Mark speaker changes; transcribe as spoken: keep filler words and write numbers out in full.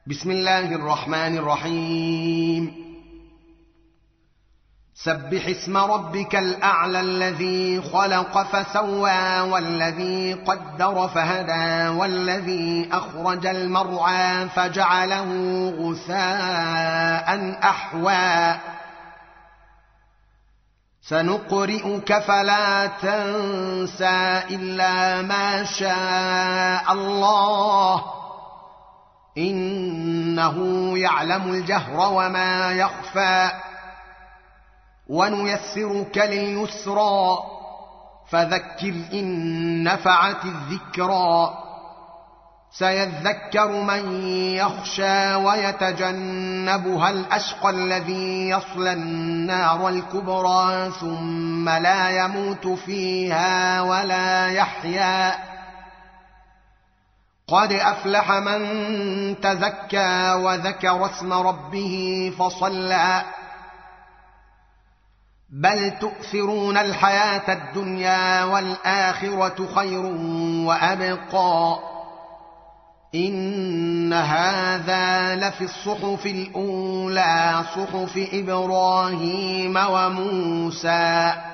Speaker 1: بسم الله الرحمن الرحيم. سبح اسم ربك الأعلى الذي خلق فسوى والذي قدر فهدى والذي أخرج المرعى فجعله غثاء أحوى سنقرئك فلا تنسى إلا ما شاء الله إنه يعلم الجهر وما يخفى ونيسرك لليسرى فذكر إن نفعت الذكرى سيذكر من يخشى ويتجنبها الأشقى الذي يصلى النار الكبرى ثم لا يموت فيها ولا يحيا قد أفلح من تزكى وذكر اسم ربه فصلى بل تؤثرون الحياة الدنيا والآخرة خير وأبقى إن هذا لفي الصحف الأولى صحف إبراهيم وموسى